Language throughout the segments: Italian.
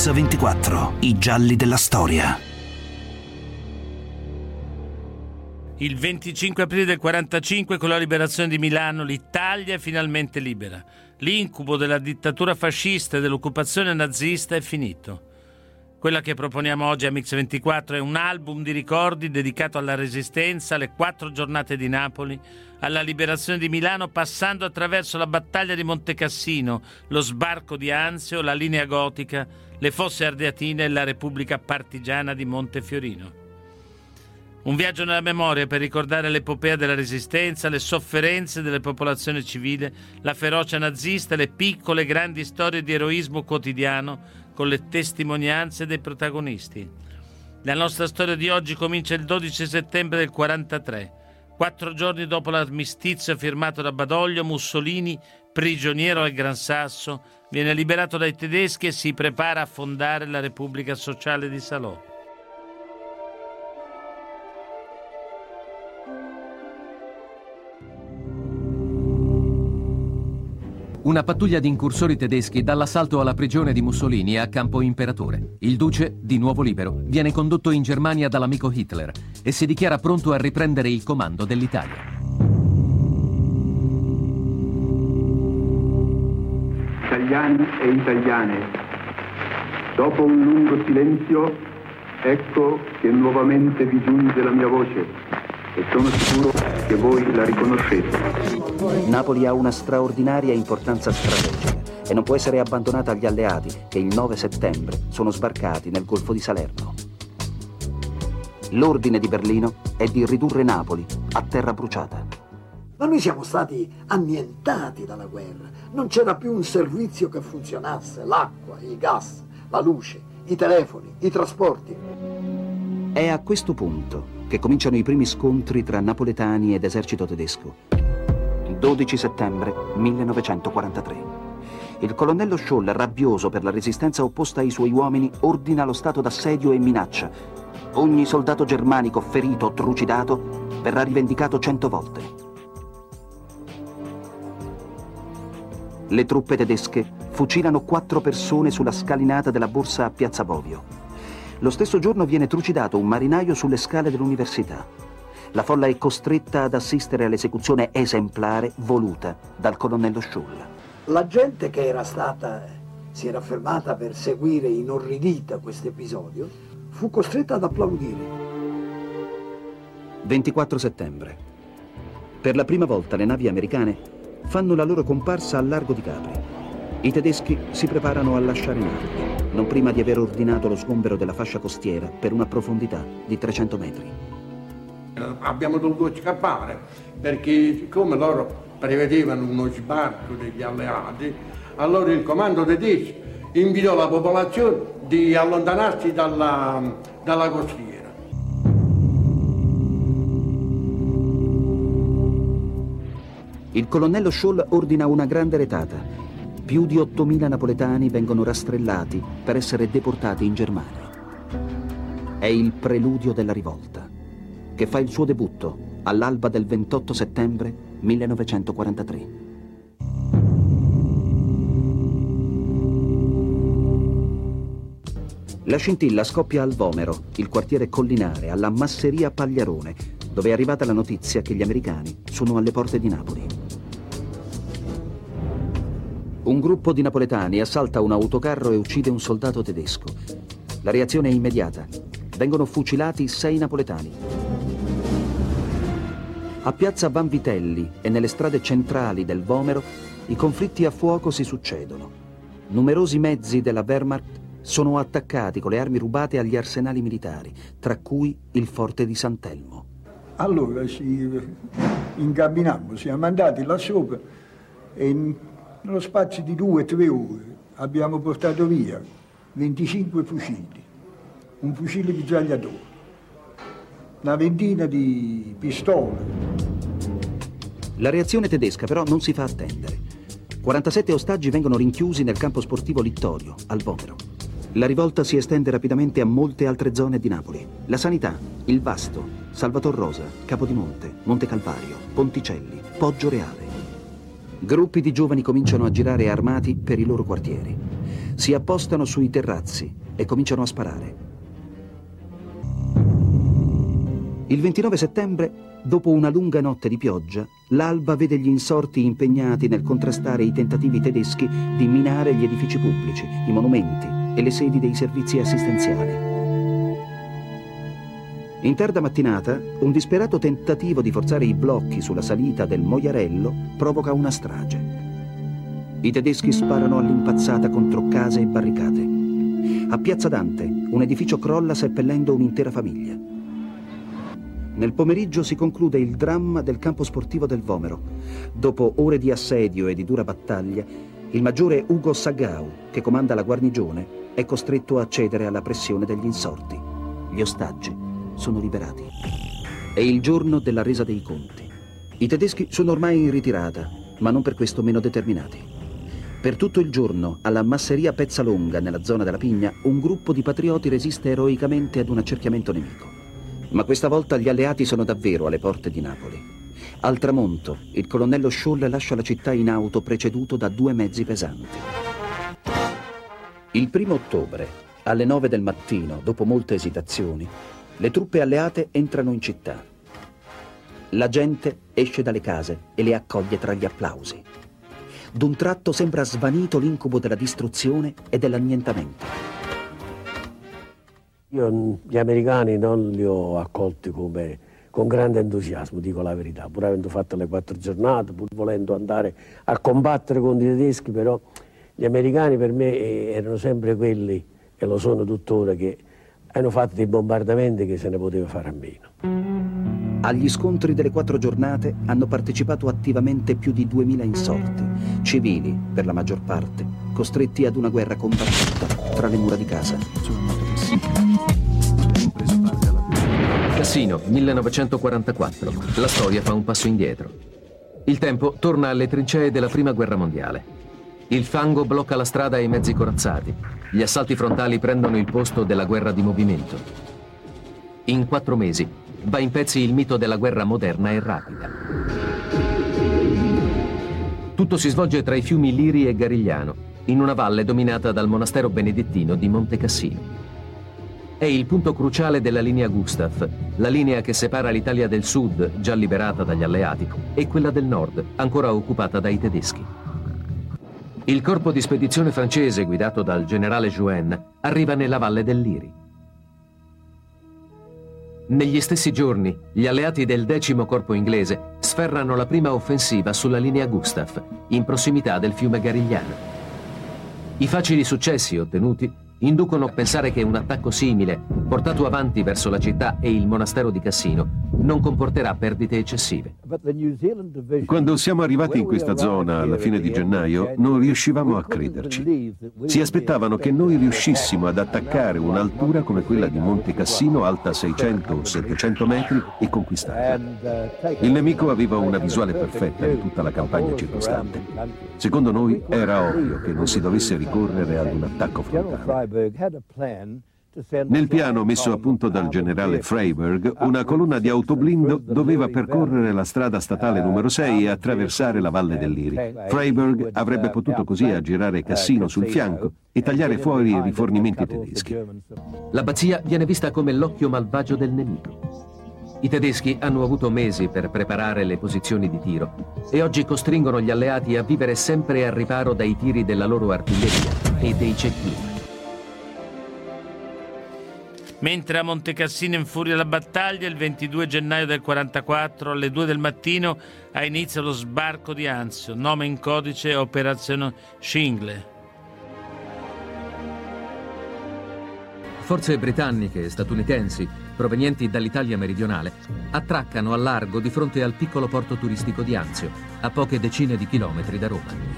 Mix24, i gialli della storia. Il 25 aprile del 45, con la liberazione di Milano, l'Italia è finalmente libera. L'incubo della dittatura fascista e dell'occupazione nazista è finito. Quella che proponiamo oggi a Mix24 è un album di ricordi dedicato alla Resistenza, alle 4 giornate di Napoli, alla liberazione di Milano, passando attraverso la battaglia di Montecassino, lo sbarco di Anzio, la linea gotica, le fosse ardeatine e la Repubblica partigiana di Montefiorino. Un viaggio nella memoria per ricordare l'epopea della Resistenza, le sofferenze delle popolazioni civili, la ferocia nazista, le piccole e grandi storie di eroismo quotidiano con le testimonianze dei protagonisti. La nostra storia di oggi comincia il 12 settembre del 43. 4 giorni dopo l'armistizio firmato da Badoglio, Mussolini, prigioniero al Gran Sasso, viene liberato dai tedeschi e si prepara a fondare la Repubblica Sociale di Salò. Una pattuglia di incursori tedeschi dà l'assalto alla prigione di Mussolini a Campo Imperatore. Il duce, di nuovo libero, viene condotto in Germania dall'amico Hitler e si dichiara pronto a riprendere il comando dell'Italia. Italiani e italiane, dopo un lungo silenzio, ecco che nuovamente vi giunge la mia voce e sono sicuro che voi la riconoscete. Napoli ha una straordinaria importanza strategica e non può essere abbandonata agli alleati che il 9 settembre sono sbarcati nel Golfo di Salerno. L'ordine di Berlino è di ridurre Napoli a terra bruciata. Ma noi siamo stati annientati dalla guerra. Non c'era più un servizio che funzionasse: l'acqua, il gas, la luce, i telefoni, i trasporti. È a questo punto che cominciano i primi scontri tra napoletani ed esercito tedesco. 12 settembre 1943. Il colonnello Scholl, rabbioso per la resistenza opposta ai suoi uomini, ordina lo stato d'assedio e minaccia. Ogni soldato germanico ferito o trucidato verrà rivendicato 100 volte. Le truppe tedesche fucilano 4 persone sulla scalinata della borsa a Piazza Bovio. Lo stesso giorno viene trucidato un marinaio sulle scale dell'università. La folla è costretta ad assistere all'esecuzione esemplare voluta dal colonnello Scholl. La gente che si era fermata per seguire inorridita questo episodio fu costretta ad applaudire. 24 settembre. Per la prima volta le navi americane fanno la loro comparsa al largo di Capri. I tedeschi si preparano a lasciare Napoli, non prima di aver ordinato lo sgombero della fascia costiera per una profondità di 300 metri. Abbiamo dovuto scappare perché, siccome loro prevedevano uno sbarco degli alleati, allora il comando tedesco invitò la popolazione di allontanarsi dalla costiera. Il colonnello Scholl ordina una grande retata. Più di 8.000 napoletani vengono rastrellati per essere deportati in Germania. È il preludio della rivolta, che fa il suo debutto all'alba del 28 settembre 1943. La scintilla scoppia al Vomero, il quartiere collinare, alla masseria Pagliarone, dove è arrivata la notizia che gli americani sono alle porte di Napoli. Un gruppo di napoletani assalta un autocarro e uccide un soldato tedesco. La reazione è immediata. Vengono fucilati 6 napoletani. A piazza Vanvitelli e nelle strade centrali del Vomero i conflitti a fuoco si succedono. Numerosi mezzi della Wehrmacht sono attaccati con le armi rubate agli arsenali militari, tra cui il forte di Sant'Elmo. Allora ci incamminammo, siamo andati là sopra e nello spazio di 2 o 3 ore abbiamo portato via 25 fucili, un fucile mitragliatore, una ventina di pistole. La reazione tedesca però non si fa attendere. 47 ostaggi vengono rinchiusi nel campo sportivo Littorio, al Vomero. La rivolta si estende rapidamente a molte altre zone di Napoli. La Sanità, il Vasto, Salvator Rosa, Capodimonte, Monte Calvario, Ponticelli, Poggio Reale. Gruppi di giovani cominciano a girare armati per i loro quartieri. Si appostano sui terrazzi e cominciano a sparare. Il 29 settembre, dopo una lunga notte di pioggia, l'alba vede gli insorti impegnati nel contrastare i tentativi tedeschi di minare gli edifici pubblici, i monumenti e le sedi dei servizi assistenziali. In tarda mattinata, un disperato tentativo di forzare i blocchi sulla salita del Moiarello provoca una strage. I tedeschi sparano all'impazzata contro case e barricate. A Piazza Dante, un edificio crolla seppellendo un'intera famiglia. Nel pomeriggio si conclude il dramma del campo sportivo del Vomero. Dopo ore di assedio e di dura battaglia, il maggiore Ugo Sagau, che comanda la guarnigione, è costretto a cedere alla pressione degli insorti. Gli ostaggi sono liberati. È il giorno della resa dei conti. I tedeschi sono ormai in ritirata, ma non per questo meno determinati. Per tutto il giorno, alla masseria Pezzalonga, nella zona della Pigna, un gruppo di patrioti resiste eroicamente ad un accerchiamento nemico. Ma questa volta gli alleati sono davvero alle porte di Napoli. Al tramonto, il colonnello Scholl lascia la città in auto preceduto da 2 mezzi pesanti. Il 1° ottobre, alle 9 del mattino, dopo molte esitazioni, le truppe alleate entrano in città. La gente esce dalle case e le accoglie tra gli applausi. D'un tratto sembra svanito l'incubo della distruzione e dell'annientamento. Io gli americani non li ho accolti con grande entusiasmo, dico la verità, pur avendo fatto le 4 giornate, pur volendo andare a combattere contro i tedeschi, però gli americani per me erano sempre quelli, e lo sono tuttora, che hanno fatto dei bombardamenti che se ne poteva fare a meno. Agli scontri delle 4 giornate hanno partecipato attivamente più di 2000 insorti, civili per la maggior parte, costretti ad una guerra combattuta tra le mura di casa. Cassino, 1944. La storia fa un passo indietro. Il tempo torna alle trincee della Prima Guerra Mondiale. Il fango blocca la strada ai mezzi corazzati. Gli assalti frontali prendono il posto della guerra di movimento. In 4 mesi va in pezzi il mito della guerra moderna e rapida. Tutto si svolge tra i fiumi Liri e Garigliano, in una valle dominata dal monastero benedettino di Monte Cassino. È il punto cruciale della linea Gustav, la linea che separa l'Italia del sud, già liberata dagli alleati, e quella del nord, ancora occupata dai tedeschi. Il corpo di spedizione francese, guidato dal generale Join, arriva nella valle del Liri. Negli stessi giorni, gli alleati del 10° corpo inglese sferrano la prima offensiva sulla linea Gustav, in prossimità del fiume Garigliano. I facili successi ottenuti inducono a pensare che un attacco simile, portato avanti verso la città e il monastero di Cassino, non comporterà perdite eccessive. Quando siamo arrivati in questa zona alla fine di gennaio, non riuscivamo a crederci. Si aspettavano che noi riuscissimo ad attaccare un'altura come quella di Monte Cassino, alta 600 o 700 metri, e conquistarla. Il nemico aveva una visuale perfetta di tutta la campagna circostante. Secondo noi era ovvio che non si dovesse ricorrere ad un attacco frontale. Nel piano messo a punto dal generale Freyberg, una colonna di autoblindo doveva percorrere la strada statale numero 6 e attraversare la valle del Liri. Freyberg avrebbe potuto così aggirare Cassino sul fianco e tagliare fuori i rifornimenti tedeschi. L'abbazia viene vista come l'occhio malvagio del nemico. I tedeschi hanno avuto mesi per preparare le posizioni di tiro e oggi costringono gli alleati a vivere sempre al riparo dai tiri della loro artiglieria e dei cecchini. Mentre a Monte Cassino infuria la battaglia, il 22 gennaio del 44 alle 2 del mattino ha inizio lo sbarco di Anzio, nome in codice Operazione Shingle. Forze britanniche e statunitensi, provenienti dall'Italia meridionale, attraccano al largo di fronte al piccolo porto turistico di Anzio, a poche decine di chilometri da Roma.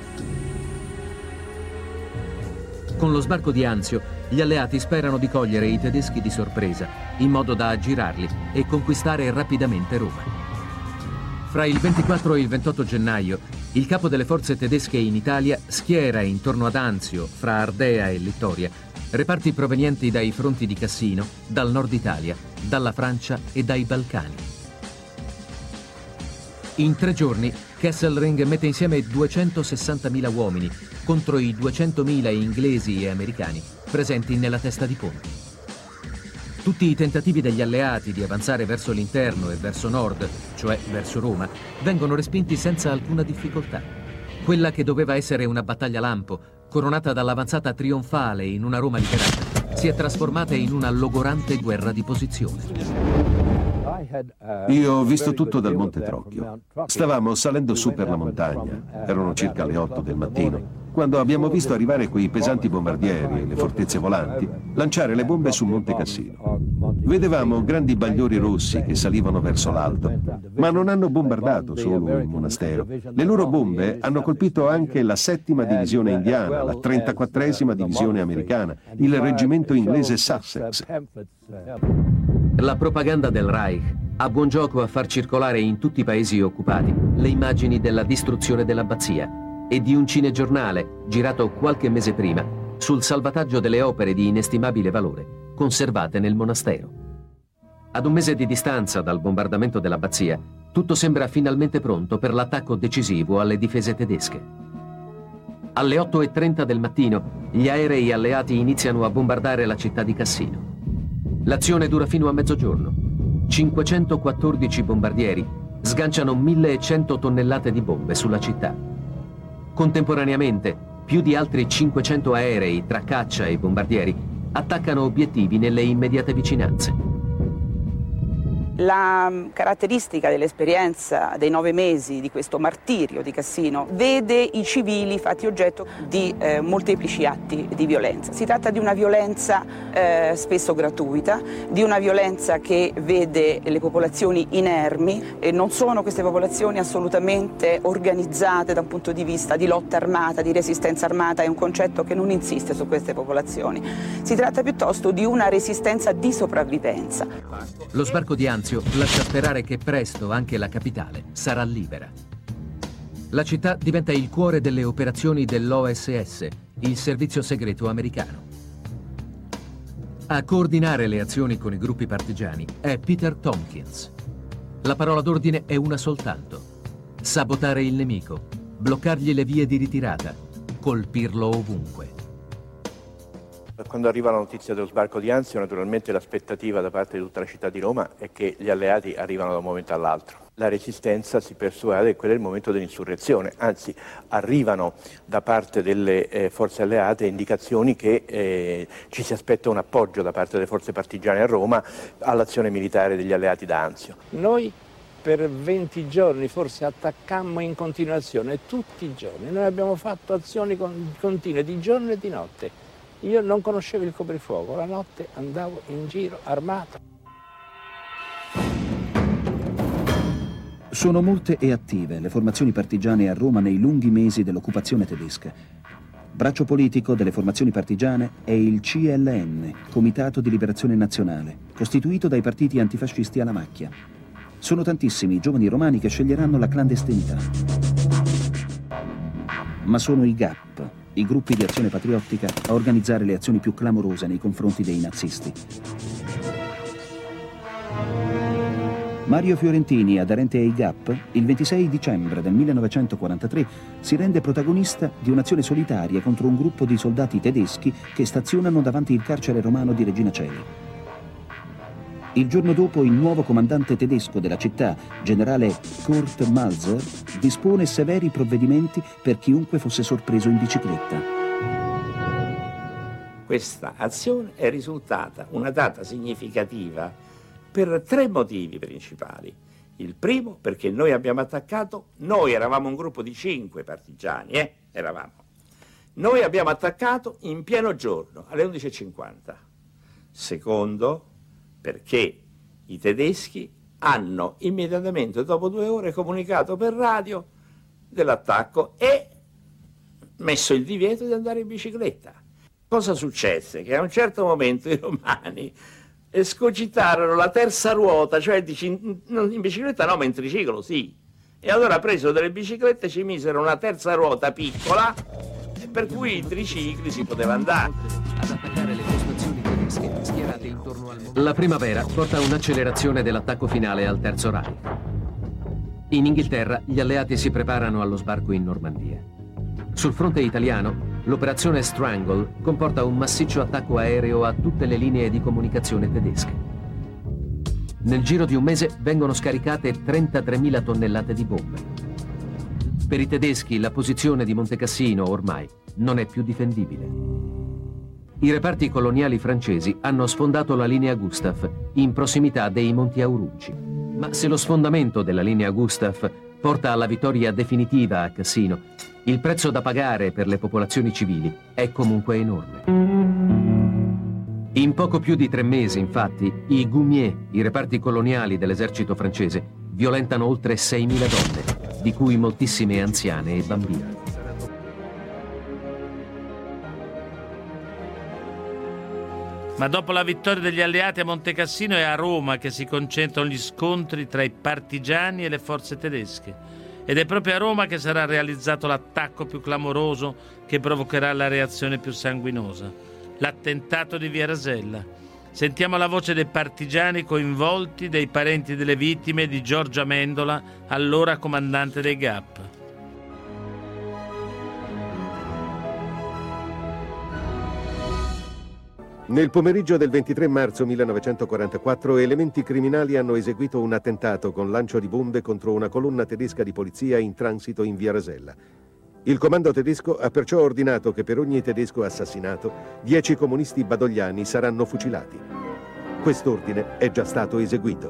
Con lo sbarco di Anzio, gli alleati sperano di cogliere i tedeschi di sorpresa, in modo da aggirarli e conquistare rapidamente Roma. Fra il 24 e il 28 gennaio, il capo delle forze tedesche in Italia schiera intorno ad Anzio, fra Ardea e Littoria, reparti provenienti dai fronti di Cassino, dal nord Italia, dalla Francia e dai Balcani. In 3 giorni Kesselring mette insieme 260.000 uomini contro i 200.000 inglesi e americani presenti nella testa di ponte. Tutti i tentativi degli alleati di avanzare verso l'interno e verso nord, cioè verso Roma, vengono respinti senza alcuna difficoltà. Quella che doveva essere una battaglia lampo, coronata dall'avanzata trionfale in una Roma liberata, si è trasformata in una logorante guerra di posizione. Io ho visto tutto dal Monte Trocchio. Stavamo salendo su per la montagna. Erano circa le 8 del mattino, quando abbiamo visto arrivare quei pesanti bombardieri e le fortezze volanti lanciare le bombe sul Monte Cassino. Vedevamo grandi bagliori rossi che salivano verso l'alto, ma non hanno bombardato solo il monastero. Le loro bombe hanno colpito anche la 7ª divisione indiana, la 34ª divisione americana, il reggimento inglese Sussex. La propaganda del Reich ha buon gioco a far circolare in tutti i paesi occupati le immagini della distruzione dell'abbazia e di un cinegiornale girato qualche mese prima sul salvataggio delle opere di inestimabile valore conservate nel monastero. Ad un mese di distanza dal bombardamento dell'abbazia, tutto sembra finalmente pronto per l'attacco decisivo alle difese tedesche. Alle 8:30 del mattino, gli aerei alleati iniziano a bombardare la città di Cassino. L'azione dura fino a mezzogiorno. 514 bombardieri sganciano 1.100 tonnellate di bombe sulla città. Contemporaneamente, più di altri 500 aerei tra caccia e bombardieri attaccano obiettivi nelle immediate vicinanze. La caratteristica dell'esperienza dei 9 mesi di questo martirio di Cassino vede i civili fatti oggetto di molteplici atti di violenza. Si tratta di una violenza spesso gratuita, di una violenza che vede le popolazioni inermi e non sono queste popolazioni assolutamente organizzate da un punto di vista di lotta armata, di resistenza armata, è un concetto che non insiste su queste popolazioni. Si tratta piuttosto di una resistenza di sopravvivenza. Lo sbarco di Anzio lascia sperare che presto anche la capitale sarà libera. La città diventa il cuore delle operazioni dell'OSS, il servizio segreto americano. A coordinare le azioni con i gruppi partigiani è Peter Tompkins. La parola d'ordine è una soltanto: sabotare il nemico, bloccargli le vie di ritirata, colpirlo ovunque. Quando arriva la notizia dello sbarco di Anzio, naturalmente l'aspettativa da parte di tutta la città di Roma è che gli alleati arrivano da un momento all'altro. La resistenza si persuade che quello è il momento dell'insurrezione, anzi arrivano da parte delle forze alleate indicazioni che ci si aspetta un appoggio da parte delle forze partigiane a Roma all'azione militare degli alleati da Anzio. Noi per 20 giorni forse attaccammo in continuazione, tutti i giorni. Noi abbiamo fatto azioni continue di giorno e di notte. Io non conoscevo il coprifuoco, la notte andavo in giro armato. Sono molte e attive le formazioni partigiane a Roma nei lunghi mesi dell'occupazione tedesca. Braccio politico delle formazioni partigiane è il CLN, Comitato di Liberazione Nazionale, costituito dai partiti antifascisti alla macchia. Sono tantissimi i giovani romani che sceglieranno la clandestinità. Ma sono i GAP, i gruppi di azione patriottica, a organizzare le azioni più clamorose nei confronti dei nazisti. Mario Fiorentini, aderente ai GAP, il 26 dicembre del 1943 si rende protagonista di un'azione solitaria contro un gruppo di soldati tedeschi che stazionano davanti il carcere romano di Regina Coeli. Il giorno dopo il nuovo comandante tedesco della città, generale Kurt Malzer, dispone severi provvedimenti per chiunque fosse sorpreso in bicicletta. Questa azione è risultata una data significativa per 3 motivi principali. Il primo, perché noi abbiamo attaccato, noi eravamo un gruppo di 5 partigiani, Noi abbiamo attaccato in pieno giorno, alle 11:50. Secondo, perché i tedeschi hanno immediatamente dopo 2 ore comunicato per radio dell'attacco e messo il divieto di andare in bicicletta. Cosa successe? Che a un certo momento i romani escogitarono la terza ruota, cioè in bicicletta no, ma in triciclo sì. E allora presero delle biciclette, ci misero una terza ruota piccola, per cui in tricicli si poteva andare. Ad attaccare le postazioni tedesche schierate intorno al mondo. La primavera porta un'accelerazione dell'attacco finale al Terzo Reich. In Inghilterra gli alleati si preparano allo sbarco in Normandia. Sul fronte italiano, l'operazione Strangle comporta un massiccio attacco aereo a tutte le linee di comunicazione tedesche. Nel giro di un mese vengono scaricate 33.000 tonnellate di bombe. Per i tedeschi la posizione di Montecassino ormai non è più difendibile. I reparti coloniali francesi hanno sfondato la linea Gustave in prossimità dei Monti Aurunci. Ma se lo sfondamento della linea Gustave porta alla vittoria definitiva a Cassino, il prezzo da pagare per le popolazioni civili è comunque enorme. In poco più di 3 mesi, infatti, i Goumier, i reparti coloniali dell'esercito francese, violentano oltre 6.000 donne, di cui moltissime anziane e bambine. Ma dopo la vittoria degli alleati a Montecassino è a Roma che si concentrano gli scontri tra i partigiani e le forze tedesche. Ed è proprio a Roma che sarà realizzato l'attacco più clamoroso che provocherà la reazione più sanguinosa: l'attentato di Via Rasella. Sentiamo la voce dei partigiani coinvolti, dei parenti delle vittime, di Giorgio Amendola, allora comandante dei GAP. Nel pomeriggio del 23 marzo 1944 elementi criminali hanno eseguito un attentato con lancio di bombe contro una colonna tedesca di polizia in transito in Via Rasella. Il comando tedesco ha perciò ordinato che per ogni tedesco assassinato 10 comunisti badogliani saranno fucilati. Quest'ordine è già stato eseguito.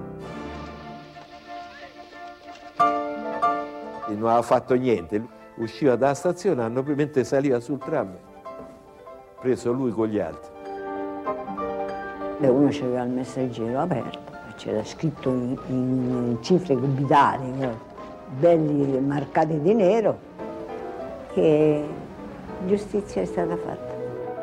Non aveva fatto niente, usciva dalla stazione, mentre saliva sul tram, preso lui con gli altri. Uno c'aveva il messaggero aperto, c'era scritto in cifre cubitali, belli marcati di nero, che giustizia è stata fatta.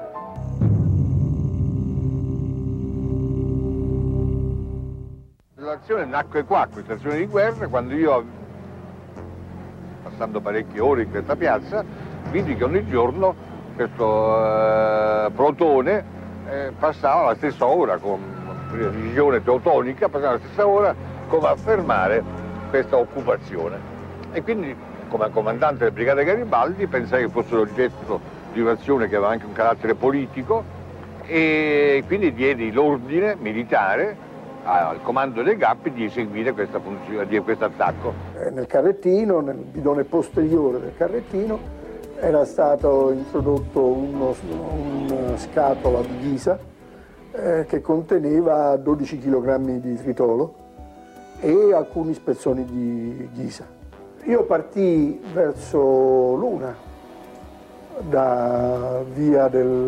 L'azione nacque qua, questa azione di guerra, quando io, passando parecchie ore in questa piazza, vidi che ogni giorno questo protone passava alla stessa ora, con precisione teutonica, passava alla stessa ora come a fermare questa occupazione. E quindi, come comandante della Brigata Garibaldi, pensai che fosse l'oggetto di un'azione che aveva anche un carattere politico, e quindi diedi l'ordine militare al comando dei GAP di eseguire questa funzione, di questo attacco. Nel carrettino, nel bidone posteriore del carrettino, era stato introdotto una scatola di ghisa che conteneva 12 kg di tritolo e alcuni spezzoni di ghisa. Io partii verso l'una da via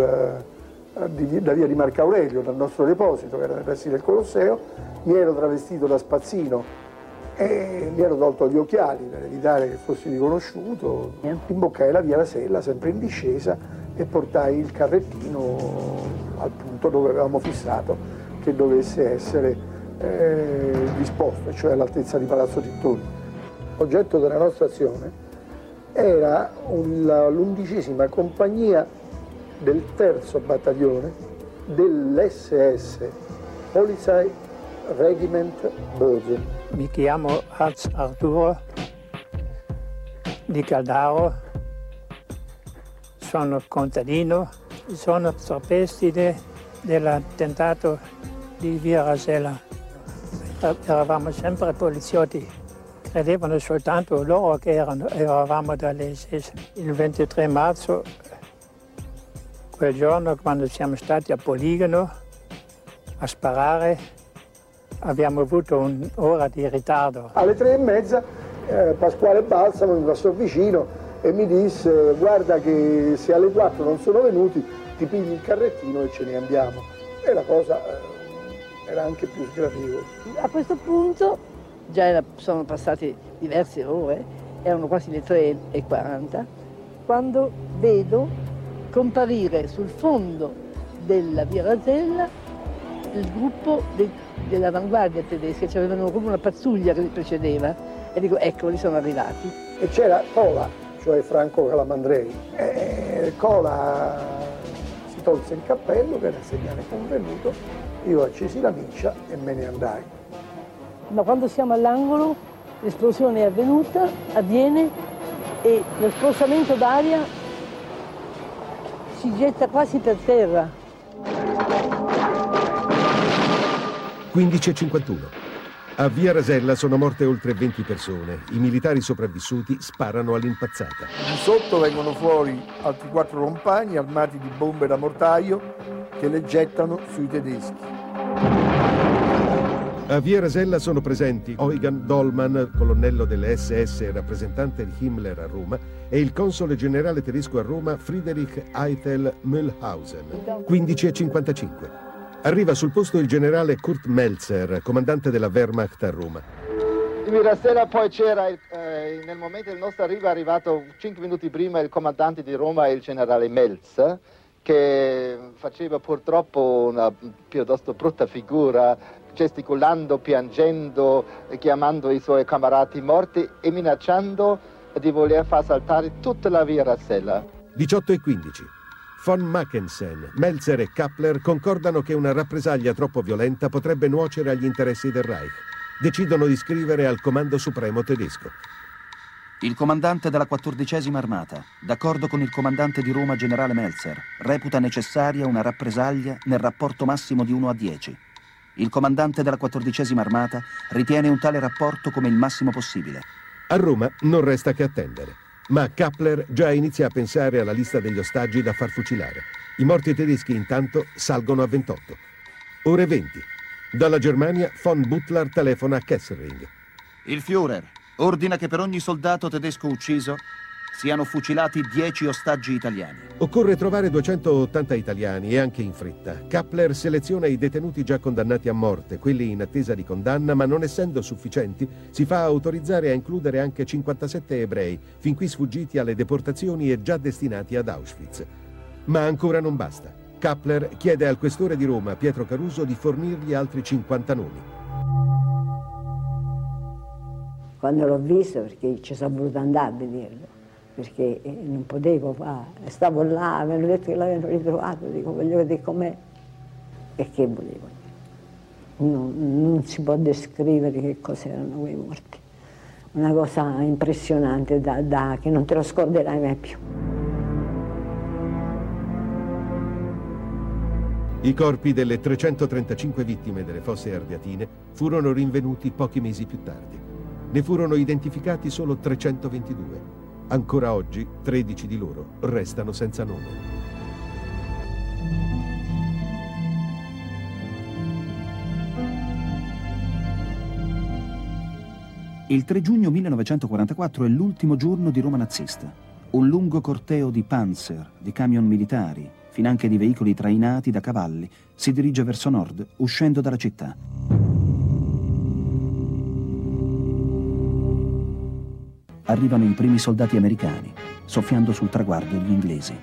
di Marco Aurelio, dal nostro deposito che era nei pressi del Colosseo. Mi ero travestito da spazzino e mi ero tolto gli occhiali per evitare che fossi riconosciuto. Imboccai la Via Rasella sempre in discesa e portai il carrettino al punto dove avevamo fissato che dovesse essere disposto, cioè all'altezza di Palazzo Tittoni. L'oggetto della nostra azione era l'11ª compagnia del 3° battaglione dell'SS Polizei Regiment Bozen. Mi chiamo Hans Arturo di Caldaro, sono contadino, sono superstite dell'attentato di Via Rasella. Eravamo sempre poliziotti, credevano soltanto loro che eravamo dall'SS. Il 23 marzo, quel giorno, quando siamo stati a Poligono a sparare, abbiamo avuto un'ora di ritardo. Alle 3:30 Pasquale Balsamo mi passò vicino e mi disse: guarda che se alle 4 non sono venuti ti pigli il carrettino e ce ne andiamo. E la cosa era anche più sgradevole. A questo punto già sono passate diverse ore, erano quasi le 3:40, quando vedo comparire sul fondo della Via Rasella il gruppo dell'avanguardia tedesca, cioè avevano come una pattuglia che li precedeva, e dico: eccoli, sono arrivati. E c'era Cola, cioè Franco Calamandrei. Cola si tolse il cappello, che era il segnale convenuto, io accesi la miccia e me ne andai. Ma quando siamo all'angolo l'esplosione è avvenuta, avviene e lo spostamento d'aria si getta quasi per terra. 15:51. A Via Rasella sono morte oltre 20 persone. I militari sopravvissuti sparano all'impazzata. Di sotto vengono fuori altri 4 compagni armati di bombe da mortaio che le gettano sui tedeschi. A Via Rasella sono presenti Eugen Dollmann, colonnello delle SS e rappresentante di Himmler a Roma, e il console generale tedesco a Roma Friedrich Eitel Mühlhausen. 15:55. Arriva sul posto il generale Kurt Melzer, comandante della Wehrmacht a Roma. In Via Rasella poi c'era, nel momento del nostro arrivo, è arrivato 5 minuti prima il comandante di Roma, il generale Melzer, che faceva purtroppo una piuttosto brutta figura, gesticolando, piangendo, chiamando i suoi camarati morti e minacciando di voler far saltare tutta la Via Rasella. 18:15. Von Mackensen, Melzer e Kappler concordano che una rappresaglia troppo violenta potrebbe nuocere agli interessi del Reich. Decidono di scrivere al Comando Supremo tedesco. Il comandante della 14ª Armata, d'accordo con il comandante di Roma generale Melzer, reputa necessaria una rappresaglia nel rapporto massimo di 1:10. Il comandante della 14ª Armata ritiene un tale rapporto come il massimo possibile. A Roma non resta che attendere. Ma Kappler già inizia a pensare alla lista degli ostaggi da far fucilare. I morti tedeschi intanto salgono a 28. Ore 20. Dalla Germania von Butler telefona a Kesselring. Il Führer ordina che per ogni soldato tedesco ucciso siano fucilati 10 ostaggi italiani. Occorre trovare 280 italiani e anche in fretta. Kappler seleziona i detenuti già condannati a morte, quelli in attesa di condanna, ma non essendo sufficienti si fa autorizzare a includere anche 57 ebrei, fin qui sfuggiti alle deportazioni e già destinati ad Auschwitz. Ma ancora non basta. Kappler chiede al questore di Roma, Pietro Caruso, di fornirgli altri 50 nomi. Quando l'ho visto, perché ci sono voluto andare a vederlo, perché non potevo fare, stavo là, mi hanno detto che l'avevano ritrovato, dico voglio vedere com'è e che volevo. Non si può descrivere che cos'erano quei morti, una cosa impressionante che non te lo scorderai mai più. I corpi delle 335 vittime delle fosse ardeatine furono rinvenuti pochi mesi più tardi. Ne furono identificati solo 322. Ancora oggi 13 di loro restano senza nome. Il 3 giugno 1944 è l'ultimo giorno di Roma nazista. Un lungo corteo di panzer, di camion militari, finanche di veicoli trainati da cavalli, si dirige verso nord, uscendo dalla città. Arrivano i primi soldati americani, soffiando sul traguardo gli inglesi.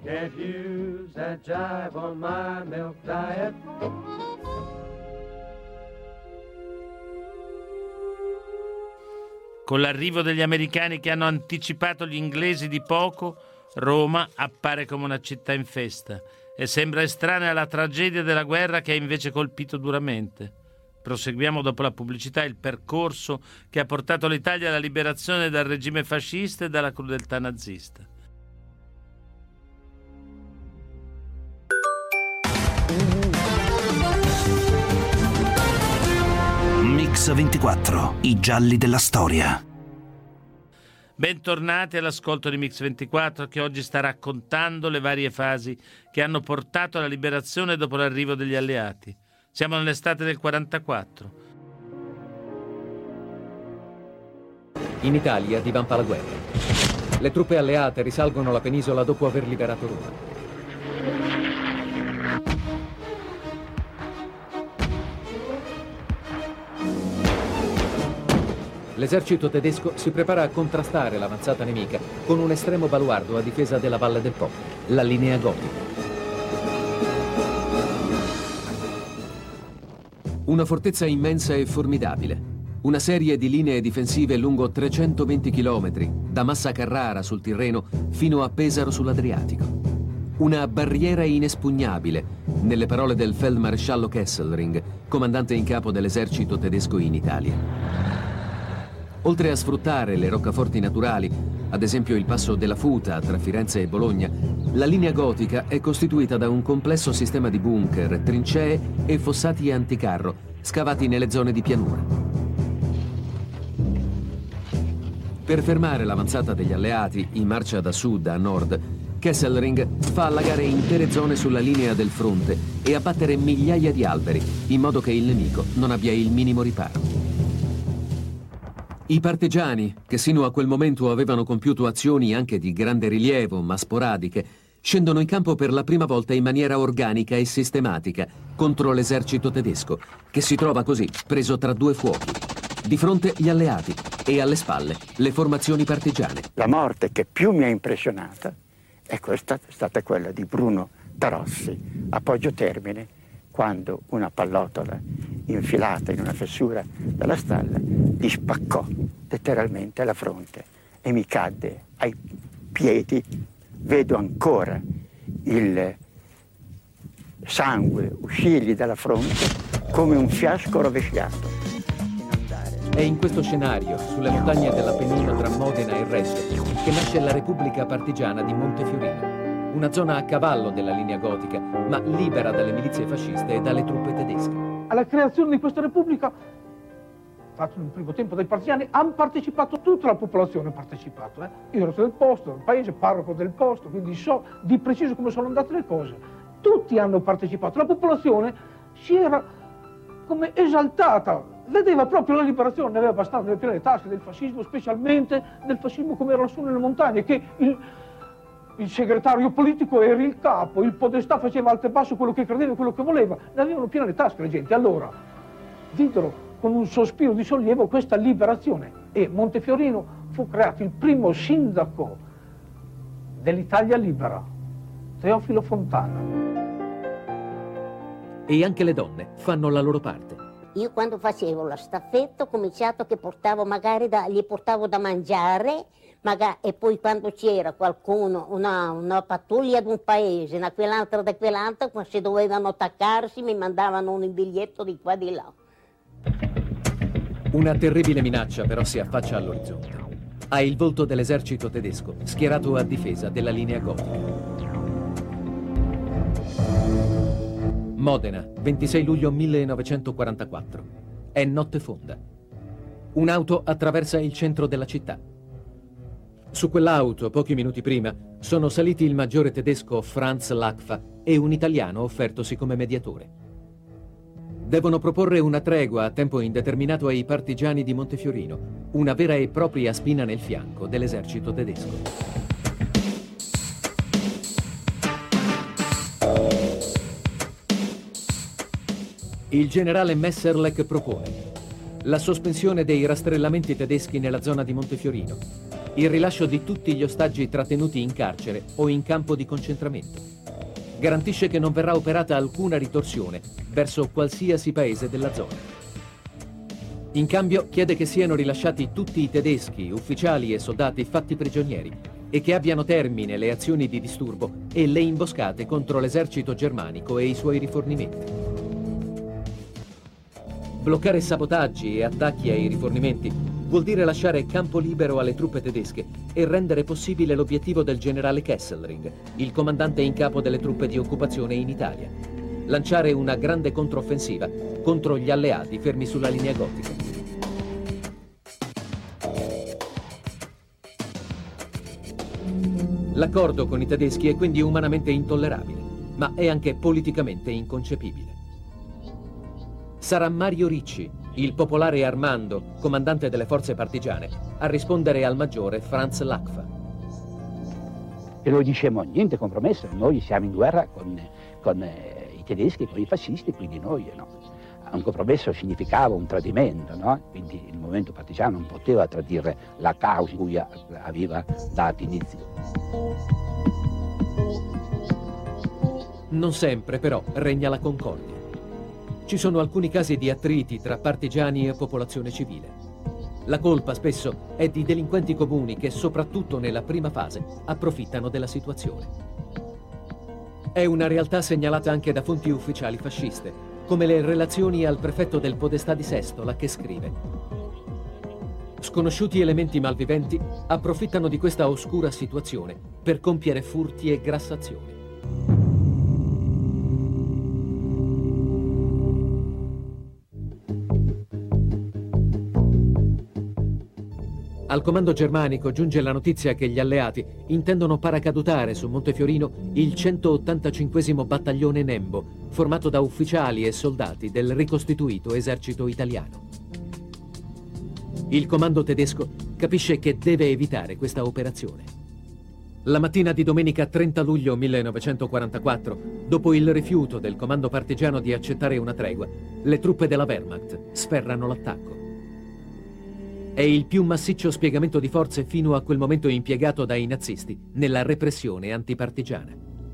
Con l'arrivo degli americani che hanno anticipato gli inglesi di poco, Roma appare come una città in festa e sembra estranea alla tragedia della guerra che ha invece colpito duramente. Proseguiamo dopo la pubblicità il percorso che ha portato l'Italia alla liberazione dal regime fascista e dalla crudeltà nazista. Mix 24, i gialli della storia. Bentornati all'ascolto di Mix 24 che oggi sta raccontando le varie fasi che hanno portato alla liberazione dopo l'arrivo degli alleati. Siamo nell'estate del 44. In Italia divampa la guerra. Le truppe alleate risalgono la penisola dopo aver liberato Roma. L'esercito tedesco si prepara a contrastare l'avanzata nemica con un estremo baluardo a difesa della Valle del Po, la linea gotica. Una fortezza immensa e formidabile. Una serie di linee difensive lungo 320 km, da Massa Carrara sul Tirreno fino a Pesaro sull'Adriatico. Una barriera inespugnabile, nelle parole del feldmaresciallo Kesselring, comandante in capo dell'esercito tedesco in Italia. Oltre a sfruttare le roccaforti naturali, ad esempio il passo della Futa tra Firenze e Bologna, la linea gotica è costituita da un complesso sistema di bunker, trincee e fossati anticarro, scavati nelle zone di pianura. Per fermare l'avanzata degli alleati, in marcia da sud a nord, Kesselring fa allagare intere zone sulla linea del fronte e abbattere migliaia di alberi, in modo che il nemico non abbia il minimo riparo. I partigiani, che sino a quel momento avevano compiuto azioni anche di grande rilievo, ma sporadiche, scendono in campo per la prima volta in maniera organica e sistematica contro l'esercito tedesco, che si trova così preso tra due fuochi. Di fronte gli alleati e alle spalle le formazioni partigiane. La morte che più mi ha impressionata è stata quella di Bruno Tarossi, a Poggio Termine, quando una pallottola infilata in una fessura della stalla gli spaccò letteralmente la fronte e mi cadde ai piedi. Vedo ancora il sangue uscirgli dalla fronte come un fiasco rovesciato. È in questo scenario, sulle montagne dell'Appennino tra Modena e Reggio, che nasce la Repubblica Partigiana di Montefiorino. Una zona a cavallo della linea gotica, ma libera dalle milizie fasciste e dalle truppe tedesche. Alla creazione di questa Repubblica, fatto nel primo tempo dai partigiani, hanno partecipato, tutta la popolazione ha partecipato. Io ero del posto, del paese, parroco del posto, quindi so di preciso come sono andate le cose. Tutti hanno partecipato, la popolazione si era come esaltata, vedeva proprio la liberazione, aveva abbastanza nelle piene tasche del fascismo, specialmente del fascismo come era lassù nelle montagne, che il segretario politico era il capo, il podestà faceva alto e basso quello che credeva e quello che voleva, ne avevano piene le tasche le gente. Allora videro con un sospiro di sollievo questa liberazione e Montefiorino fu creato il primo sindaco dell'Italia libera, Teofilo Fontana. E anche le donne fanno la loro parte. Io quando facevo la staffetta ho cominciato che portavo magari gli portavo da mangiare, e poi quando c'era qualcuno, una pattuglia di un paese, da quell'altra, se dovevano attaccarsi mi mandavano un biglietto di qua di là. Una terribile minaccia però si affaccia all'orizzonte. Ha il volto dell'esercito tedesco, schierato a difesa della linea gotica. Modena, 26 luglio 1944. È notte fonda. Un'auto attraversa il centro della città. Su quell'auto, pochi minuti prima, sono saliti il maggiore tedesco Franz Lachfa e un italiano offertosi come mediatore. Devono proporre una tregua a tempo indeterminato ai partigiani di Montefiorino, una vera e propria spina nel fianco dell'esercito tedesco. Il generale Messerlich propone la sospensione dei rastrellamenti tedeschi nella zona di Montefiorino, il rilascio di tutti gli ostaggi trattenuti in carcere o in campo di concentramento. Garantisce che non verrà operata alcuna ritorsione verso qualsiasi paese della zona. In cambio chiede che siano rilasciati tutti i tedeschi, ufficiali e soldati fatti prigionieri e che abbiano termine le azioni di disturbo e le imboscate contro l'esercito germanico e i suoi rifornimenti. Bloccare sabotaggi e attacchi ai rifornimenti vuol dire lasciare campo libero alle truppe tedesche e rendere possibile l'obiettivo del generale Kesselring, il comandante in capo delle truppe di occupazione in Italia: lanciare una grande controffensiva contro gli alleati fermi sulla linea gotica. L'accordo con i tedeschi è quindi umanamente intollerabile, ma è anche politicamente inconcepibile. Sarà Mario Ricci, il popolare Armando, comandante delle forze partigiane, a rispondere al maggiore Franz Lachfa. E noi dicevamo niente compromesso, noi siamo in guerra con i tedeschi, con i fascisti, quindi noi no. Un compromesso significava un tradimento, no? Quindi il movimento partigiano non poteva tradire la causa in cui aveva dato inizio. Non sempre però regna la concordia. Ci sono alcuni casi di attriti tra partigiani e popolazione civile. La colpa spesso è di delinquenti comuni che, soprattutto nella prima fase, approfittano della situazione. È una realtà segnalata anche da fonti ufficiali fasciste, come le relazioni al prefetto del Podestà di Sestola, che scrive: Sconosciuti elementi malviventi approfittano di questa oscura situazione per compiere furti e grassazioni. Al comando germanico giunge la notizia che gli alleati intendono paracadutare su Montefiorino il 185° battaglione Nembo, formato da ufficiali e soldati del ricostituito esercito italiano. Il comando tedesco capisce che deve evitare questa operazione. La mattina di domenica 30 luglio 1944, dopo il rifiuto del comando partigiano di accettare una tregua, le truppe della Wehrmacht sferrano l'attacco. È il più massiccio spiegamento di forze fino a quel momento impiegato dai nazisti nella repressione antipartigiana.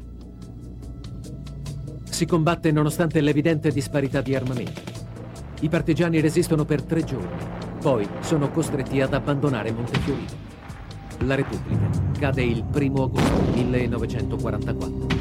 Si combatte nonostante l'evidente disparità di armamenti. I partigiani resistono per 3 giorni, poi sono costretti ad abbandonare Montefiorino. La Repubblica cade il 1 agosto 1944.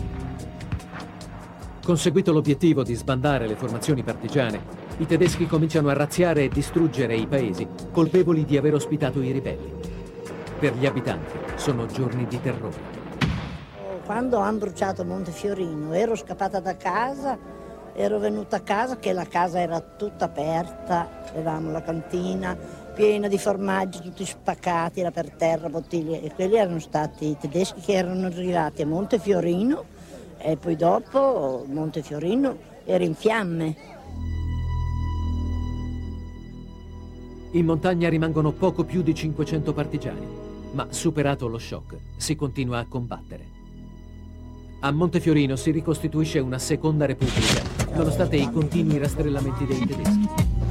Conseguito l'obiettivo di sbandare le formazioni partigiane, i tedeschi cominciano a razziare e distruggere i paesi colpevoli di aver ospitato i ribelli. Per gli abitanti sono giorni di terrore. Quando hanno bruciato Montefiorino ero scappata da casa, ero venuta a casa che la casa era tutta aperta, avevamo la cantina piena di formaggi tutti spaccati, era per terra, bottiglie, e quelli erano stati i tedeschi che erano arrivati a Montefiorino e poi dopo Montefiorino era in fiamme. In montagna rimangono poco più di 500 partigiani, ma superato lo shock si continua a combattere. A Montefiorino si ricostituisce una seconda repubblica, nonostante i continui rastrellamenti dei tedeschi.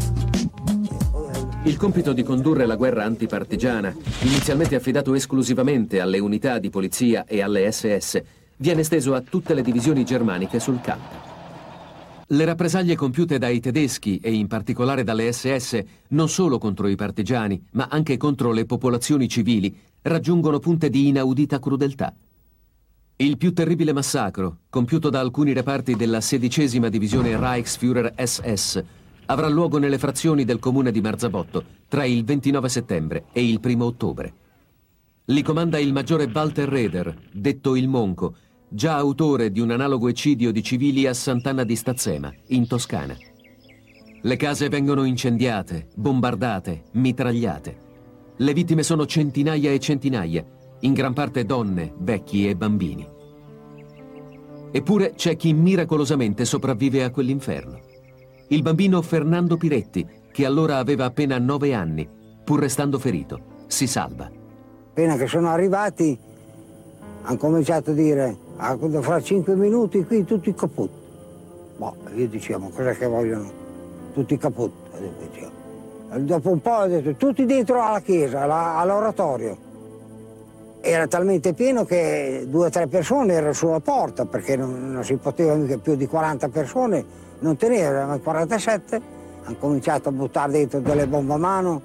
Il compito di condurre la guerra antipartigiana, inizialmente affidato esclusivamente alle unità di polizia e alle SS, viene esteso a tutte le divisioni germaniche sul campo. Le rappresaglie compiute dai tedeschi e in particolare dalle SS, non solo contro i partigiani, ma anche contro le popolazioni civili, raggiungono punte di inaudita crudeltà. Il più terribile massacro, compiuto da alcuni reparti della 16ª divisione Reichsführer SS, avrà luogo nelle frazioni del comune di Marzabotto tra il 29 settembre e il 1 ottobre. Li comanda il maggiore Walter Raeder, detto il Monco, già autore di un analogo eccidio di civili a Sant'Anna di Stazzema, in Toscana. Le case vengono incendiate, bombardate, mitragliate. Le vittime sono centinaia e centinaia, in gran parte donne, vecchi e bambini. Eppure c'è chi miracolosamente sopravvive a quell'inferno. Il bambino Fernando Piretti, che allora aveva appena 9 anni, pur restando ferito, si salva. Appena che sono arrivati, hanno cominciato a dire: fra 5 minuti qui tutti caputi. Boh, io dicevo: ma cos'è che vogliono? Tutti caputi. Dopo un po' ho detto: tutti dentro alla chiesa, all'oratorio. Era talmente pieno che 2 o 3 persone erano sulla porta, perché non si poteva mica più di 40 persone, non tenere, erano 47. Hanno cominciato a buttare dentro delle bombe a mano.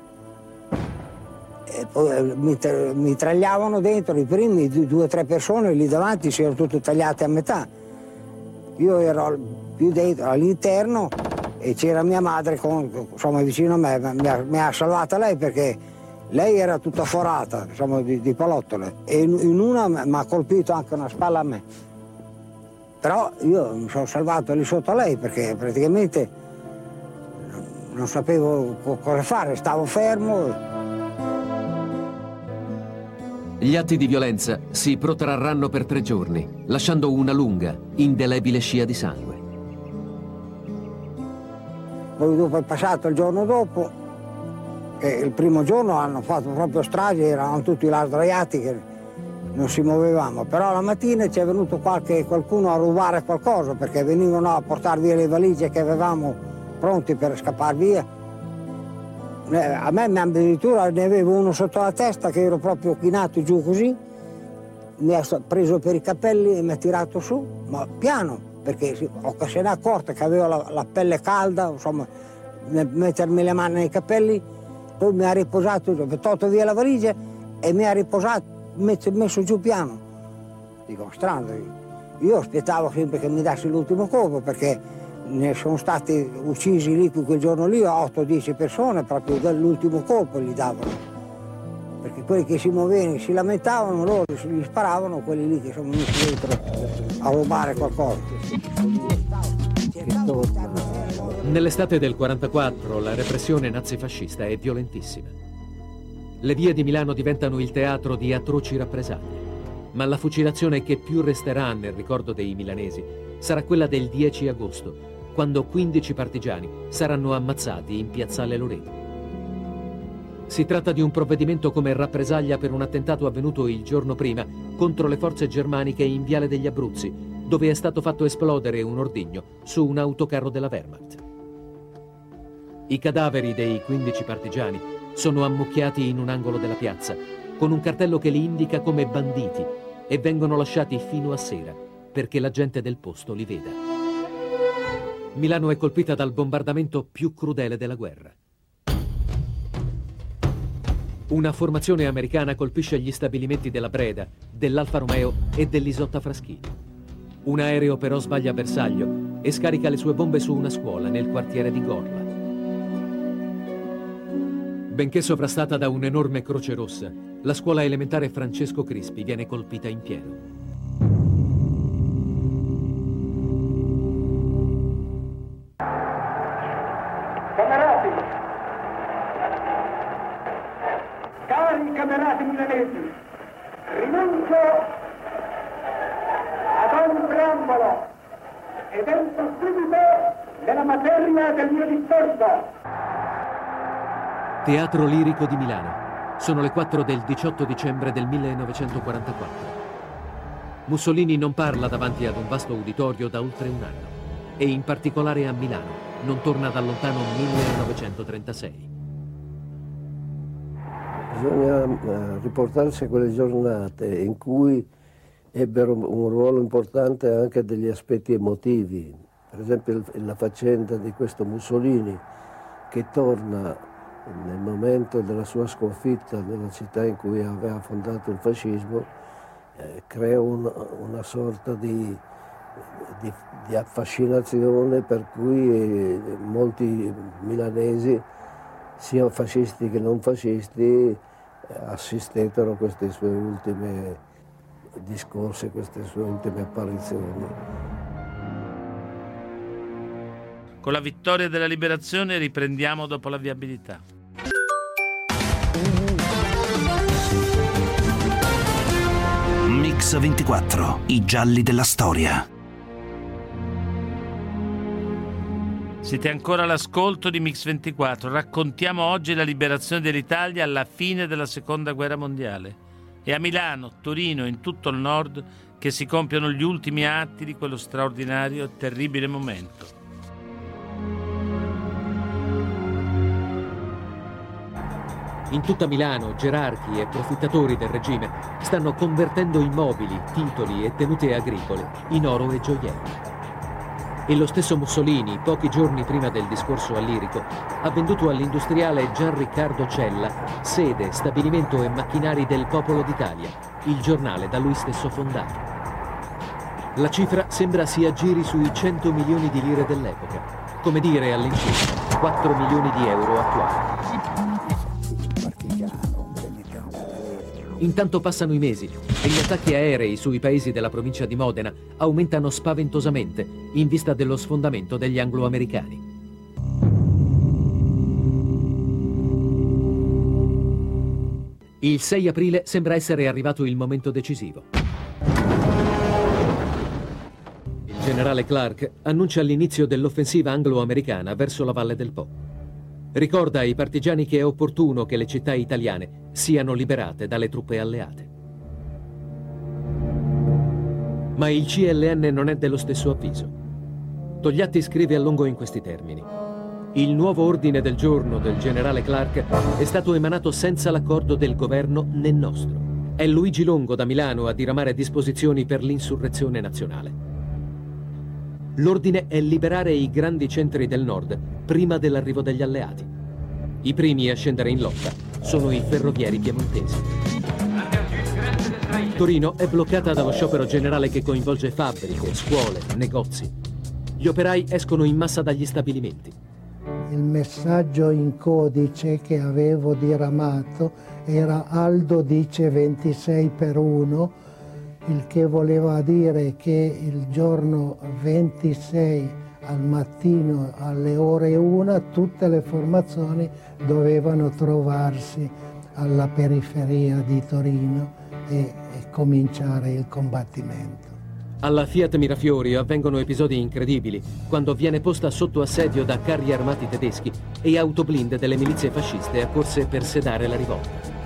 E poi mi tagliavano dentro, i primi 2 o 3 persone lì davanti si erano tutte tagliate a metà. Io ero più dentro, all'interno, e c'era mia madre insomma, vicino a me, mi ha salvata lei perché lei era tutta forata, insomma, di pallottole, e in una mi ha colpito anche una spalla a me. Però io mi sono salvato lì sotto a lei perché praticamente non sapevo cosa fare, stavo fermo. Gli atti di violenza si protrarranno per 3 giorni, lasciando una lunga, indelebile scia di sangue. Poi dopo è passato il giorno dopo, e il primo giorno hanno fatto proprio strage, eravamo tutti là sdraiati che non si muovevamo, però la mattina ci è venuto qualcuno a rubare qualcosa perché venivano a portare via le valigie che avevamo pronti per scappare via. A me addirittura ne avevo uno sotto la testa che ero proprio chinato giù così, mi ha preso per i capelli e mi ha tirato su, ma piano, perché se ne è accorta che avevo la pelle calda, insomma, mettermi le mani nei capelli, poi mi ha riposato, ho tolto via la valigia e mi ha riposato, messo giù piano. Dico, strano, io aspettavo sempre che mi dassi l'ultimo colpo perché ne sono stati uccisi lì quel giorno lì 8-10 persone, proprio dall'ultimo colpo li davano. Perché quelli che si muovevano, si lamentavano, loro gli sparavano, quelli lì che sono venuti dentro a rubare qualcosa. Nell'estate del 44 la repressione nazifascista è violentissima. Le vie di Milano diventano il teatro di atroci rappresaglie, ma la fucilazione che più resterà nel ricordo dei milanesi sarà quella del 10 agosto, quando 15 partigiani saranno ammazzati in piazzale Loreto. Si tratta di un provvedimento come rappresaglia per un attentato avvenuto il giorno prima contro le forze germaniche in Viale degli Abruzzi, dove è stato fatto esplodere un ordigno su un autocarro della Wehrmacht. I cadaveri dei 15 partigiani sono ammucchiati in un angolo della piazza, con un cartello che li indica come banditi, e vengono lasciati fino a sera, perché la gente del posto li veda. Milano è colpita dal bombardamento più crudele della guerra. Una formazione americana colpisce gli stabilimenti della Breda, dell'Alfa Romeo e dell'Isotta Fraschini. Un aereo però sbaglia bersaglio e scarica le sue bombe su una scuola nel quartiere di Gorla. Benché sovrastata da un'enorme croce rossa, la scuola elementare Francesco Crispi viene colpita in pieno. Camerati! Cari camerati milanesi, rinuncio ad ogni preambolo ed entro subito nella materia del mio discorso. Teatro Lirico di Milano. Sono le 4 del 18 dicembre del 1944. Mussolini non parla davanti ad un vasto uditorio da oltre un anno e in particolare a Milano non torna dal lontano 1936. Bisogna riportarsi a quelle giornate in cui ebbero un ruolo importante anche degli aspetti emotivi. Per esempio la faccenda di questo Mussolini che torna nel momento della sua sconfitta nella città in cui aveva fondato il fascismo, crea una sorta di affascinazione per cui molti milanesi, sia fascisti che non fascisti, assistettero a questi suoi ultimi discorsi, queste sue ultime apparizioni. Con la vittoria della liberazione riprendiamo dopo la viabilità. Mix 24, i gialli della storia. Siete ancora all'ascolto di Mix 24. Raccontiamo oggi la liberazione dell'Italia alla fine della Seconda Guerra Mondiale. È a Milano, Torino e in tutto il nord che si compiono gli ultimi atti di quello straordinario e terribile momento. In tutta Milano, gerarchi e profittatori del regime stanno convertendo immobili, titoli e tenute agricole in oro e gioielli. E lo stesso Mussolini, pochi giorni prima del discorso all'Irico, ha venduto all'industriale Gian Riccardo Cella sede, stabilimento e macchinari del Popolo d'Italia, il giornale da lui stesso fondato. La cifra sembra si aggiri sui 100 milioni di lire dell'epoca, come dire all'incirca 4 milioni di euro attuali. Intanto passano i mesi e gli attacchi aerei sui paesi della provincia di Modena aumentano spaventosamente in vista dello sfondamento degli anglo-americani. Il 6 aprile sembra essere arrivato il momento decisivo. Il generale Clark annuncia l'inizio dell'offensiva anglo-americana verso la Valle del Po. Ricorda ai partigiani che è opportuno che le città italiane siano liberate dalle truppe alleate. Ma il CLN non è dello stesso avviso. Togliatti scrive a lungo in questi termini: il nuovo ordine del giorno del generale Clark è stato emanato senza l'accordo del governo né nostro. È Luigi Longo da Milano a diramare disposizioni per l'insurrezione nazionale. L'ordine è liberare i grandi centri del nord prima dell'arrivo degli alleati. I primi a scendere in lotta sono i ferrovieri piemontesi. Torino è bloccata dallo sciopero generale che coinvolge fabbriche, scuole, negozi. Gli operai escono in massa dagli stabilimenti. Il messaggio in codice che avevo diramato era Aldo dice 26/1, il che voleva dire che il giorno 26 al mattino alle ore 1 tutte le formazioni dovevano trovarsi alla periferia di Torino e cominciare il combattimento. Alla Fiat Mirafiori avvengono episodi incredibili quando viene posta sotto assedio da carri armati tedeschi e autoblinde delle milizie fasciste accorse per sedare la rivolta.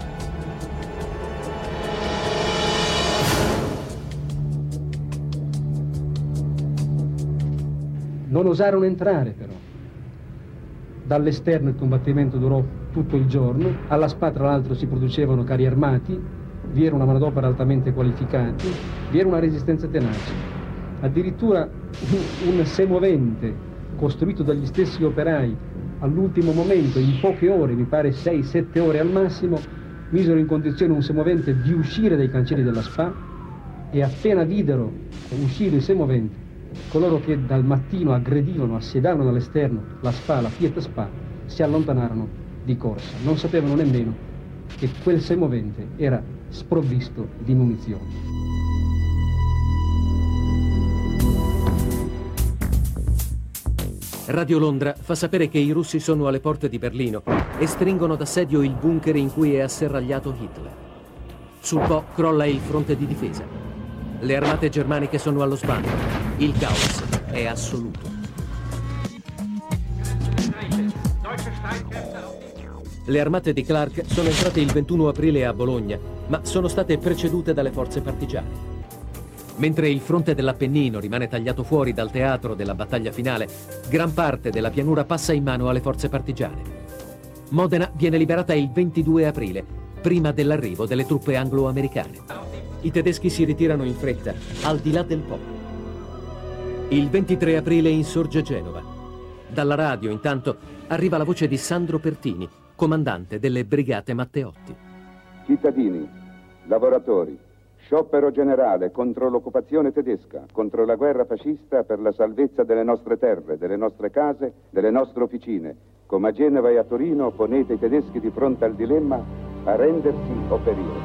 Non osarono entrare però. Dall'esterno il combattimento durò tutto il giorno, alla SPA tra l'altro si producevano carri armati, vi era una manodopera altamente qualificata, vi era una resistenza tenace. Addirittura un semovente costruito dagli stessi operai all'ultimo momento, in poche ore, mi pare 6-7 ore al massimo, misero in condizione un semovente di uscire dai cancelli della SPA e appena videro uscire il semovente, coloro che dal mattino aggredivano, assedavano dall'esterno la SPA, la Fiat SPA, si allontanarono di corsa. Non sapevano nemmeno che quel semovente era sprovvisto di munizioni. Radio Londra fa sapere che i russi sono alle porte di Berlino e stringono d'assedio il bunker in cui è asserragliato Hitler. Sul Po crolla il fronte di difesa. Le armate germaniche sono allo sbando. Il caos è assoluto. Le armate di Clark sono entrate il 21 aprile a Bologna, ma sono state precedute dalle forze partigiane. Mentre il fronte dell'Appennino rimane tagliato fuori dal teatro della battaglia finale, gran parte della pianura passa in mano alle forze partigiane. Modena viene liberata il 22 aprile, prima dell'arrivo delle truppe anglo-americane. I tedeschi si ritirano in fretta, al di là del Po. Il 23 aprile insorge Genova. Dalla radio, intanto, arriva la voce di Sandro Pertini, comandante delle Brigate Matteotti. Cittadini, lavoratori, sciopero generale contro l'occupazione tedesca, contro la guerra fascista per la salvezza delle nostre terre, delle nostre case, delle nostre officine. Come a Genova e a Torino ponete i tedeschi di fronte al dilemma a rendersi o perire.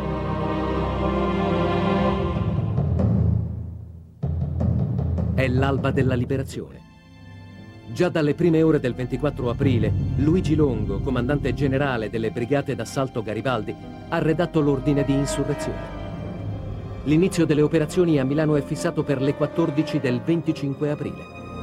È l'alba della liberazione. Già dalle prime ore del 24 aprile, Luigi Longo, comandante generale delle Brigate d'Assalto Garibaldi, ha redatto l'ordine di insurrezione. L'inizio delle operazioni a Milano è fissato per le 14 del 25 aprile.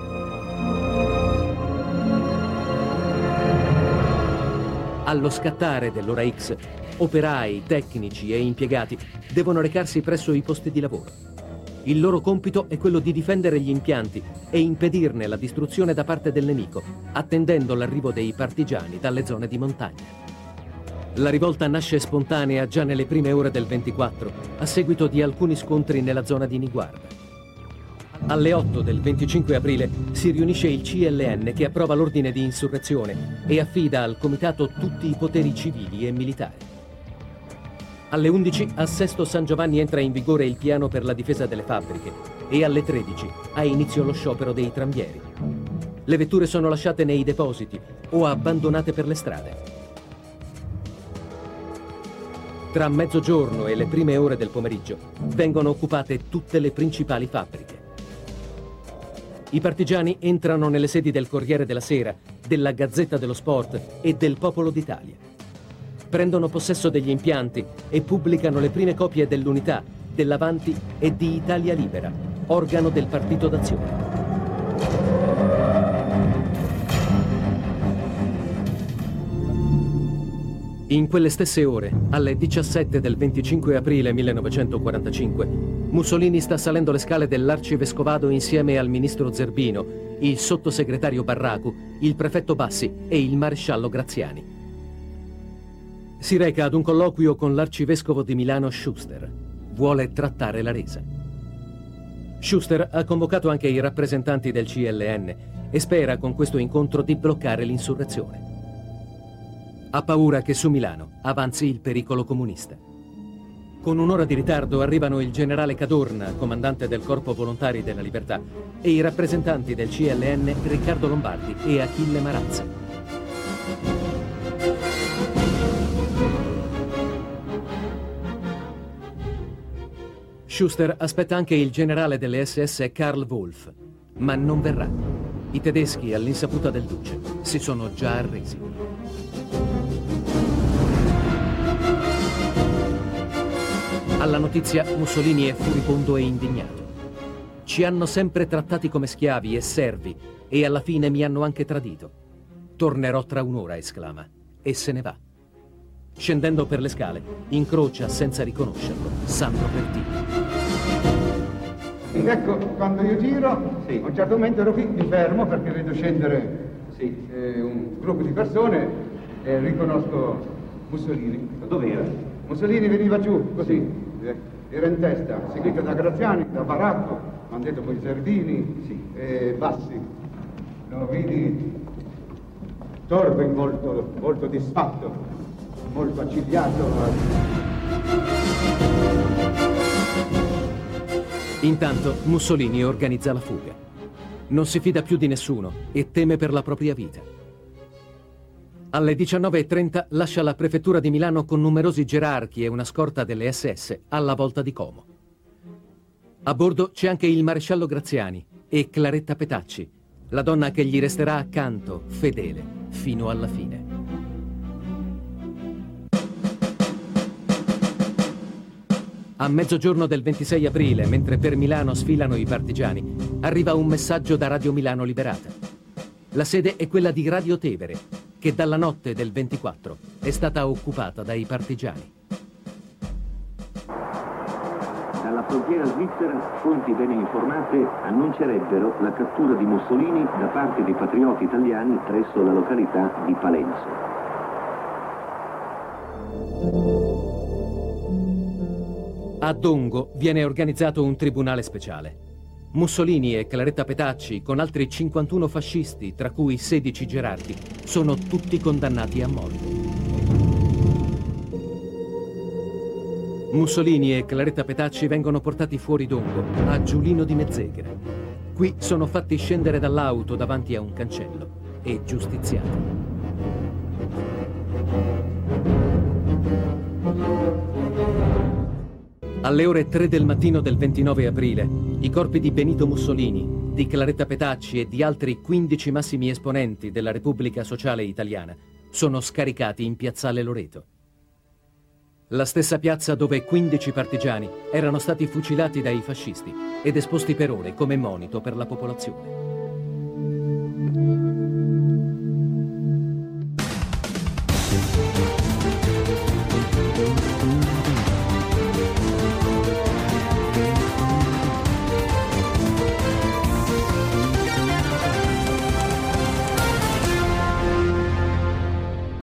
Allo scattare dell'ora X, operai, tecnici e impiegati devono recarsi presso i posti di lavoro. Il loro compito è quello di difendere gli impianti e impedirne la distruzione da parte del nemico, attendendo l'arrivo dei partigiani dalle zone di montagna. La rivolta nasce spontanea già nelle prime ore del 24, a seguito di alcuni scontri nella zona di Niguarda. Alle 8 del 25 aprile si riunisce il CLN che approva l'ordine di insurrezione e affida al comitato tutti i poteri civili e militari. Alle 11 a Sesto San Giovanni entra in vigore il piano per la difesa delle fabbriche e alle 13 ha inizio lo sciopero dei tranvieri. Le vetture sono lasciate nei depositi o abbandonate per le strade. Tra mezzogiorno e le prime ore del pomeriggio vengono occupate tutte le principali fabbriche. I partigiani entrano nelle sedi del Corriere della Sera, della Gazzetta dello Sport e del Popolo d'Italia. Prendono possesso degli impianti e pubblicano le prime copie dell'Unità, dell'Avanti e di Italia Libera, organo del Partito d'Azione. In quelle stesse ore, alle 17 del 25 aprile 1945, Mussolini sta salendo le scale dell'Arcivescovado insieme al ministro Zerbino, il sottosegretario Barracu, il prefetto Bassi e il maresciallo Graziani. Si reca ad un colloquio con l'arcivescovo di Milano Schuster. Vuole trattare la resa. Schuster ha convocato anche i rappresentanti del CLN e spera con questo incontro di bloccare l'insurrezione. Ha paura che su Milano avanzi il pericolo comunista. Con un'ora di ritardo arrivano il generale Cadorna, comandante del Corpo Volontari della Libertà, e i rappresentanti del CLN Riccardo Lombardi e Achille Marazza. Schuster aspetta anche il generale delle SS Karl Wolf, ma non verrà. I tedeschi, all'insaputa del duce, si sono già arresi. Alla notizia Mussolini è furibondo e indignato. Ci hanno sempre trattati come schiavi e servi e alla fine mi hanno anche tradito. Tornerò tra un'ora, esclama, e se ne va. Scendendo per le scale, incrocia senza riconoscerlo Sandro Pertini. Ecco, quando io giro, a un certo momento ero qui, mi fermo perché vedo scendere un gruppo di persone e riconosco Mussolini. Dov'era? Mussolini veniva giù, così, era in testa, seguito da Graziani, da Baracco, mi hanno detto poi Zerbini e Bassi. Lo vidi torvo in volto, molto disfatto, molto accigliato. Intanto Mussolini organizza la fuga. Non si fida più di nessuno e teme per la propria vita. Alle 19:30 lascia la prefettura di Milano con numerosi gerarchi e una scorta delle SS alla volta di Como. A bordo c'è anche il maresciallo Graziani e Claretta Petacci, la donna che gli resterà accanto, fedele, fino alla fine. A mezzogiorno del 26 aprile, mentre per Milano sfilano i partigiani, arriva un messaggio da Radio Milano Liberata. La sede è quella di Radio Tevere, che dalla notte del 24 è stata occupata dai partigiani. Dalla frontiera svizzera, fonti bene informate annuncerebbero la cattura di Mussolini da parte dei patrioti italiani presso la località di Palenzo. A Dongo viene organizzato un tribunale speciale. Mussolini e Claretta Petacci, con altri 51 fascisti, tra cui 16 gerarchi, sono tutti condannati a morte. Mussolini e Claretta Petacci vengono portati fuori Dongo, a Giulino di Mezzeghera. Qui sono fatti scendere dall'auto davanti a un cancello e giustiziati. Alle ore 3 del mattino del 29 aprile, i corpi di Benito Mussolini, di Claretta Petacci e di altri 15 massimi esponenti della Repubblica Sociale Italiana sono scaricati in piazzale Loreto. La stessa piazza dove 15 partigiani erano stati fucilati dai fascisti ed esposti per ore come monito per la popolazione.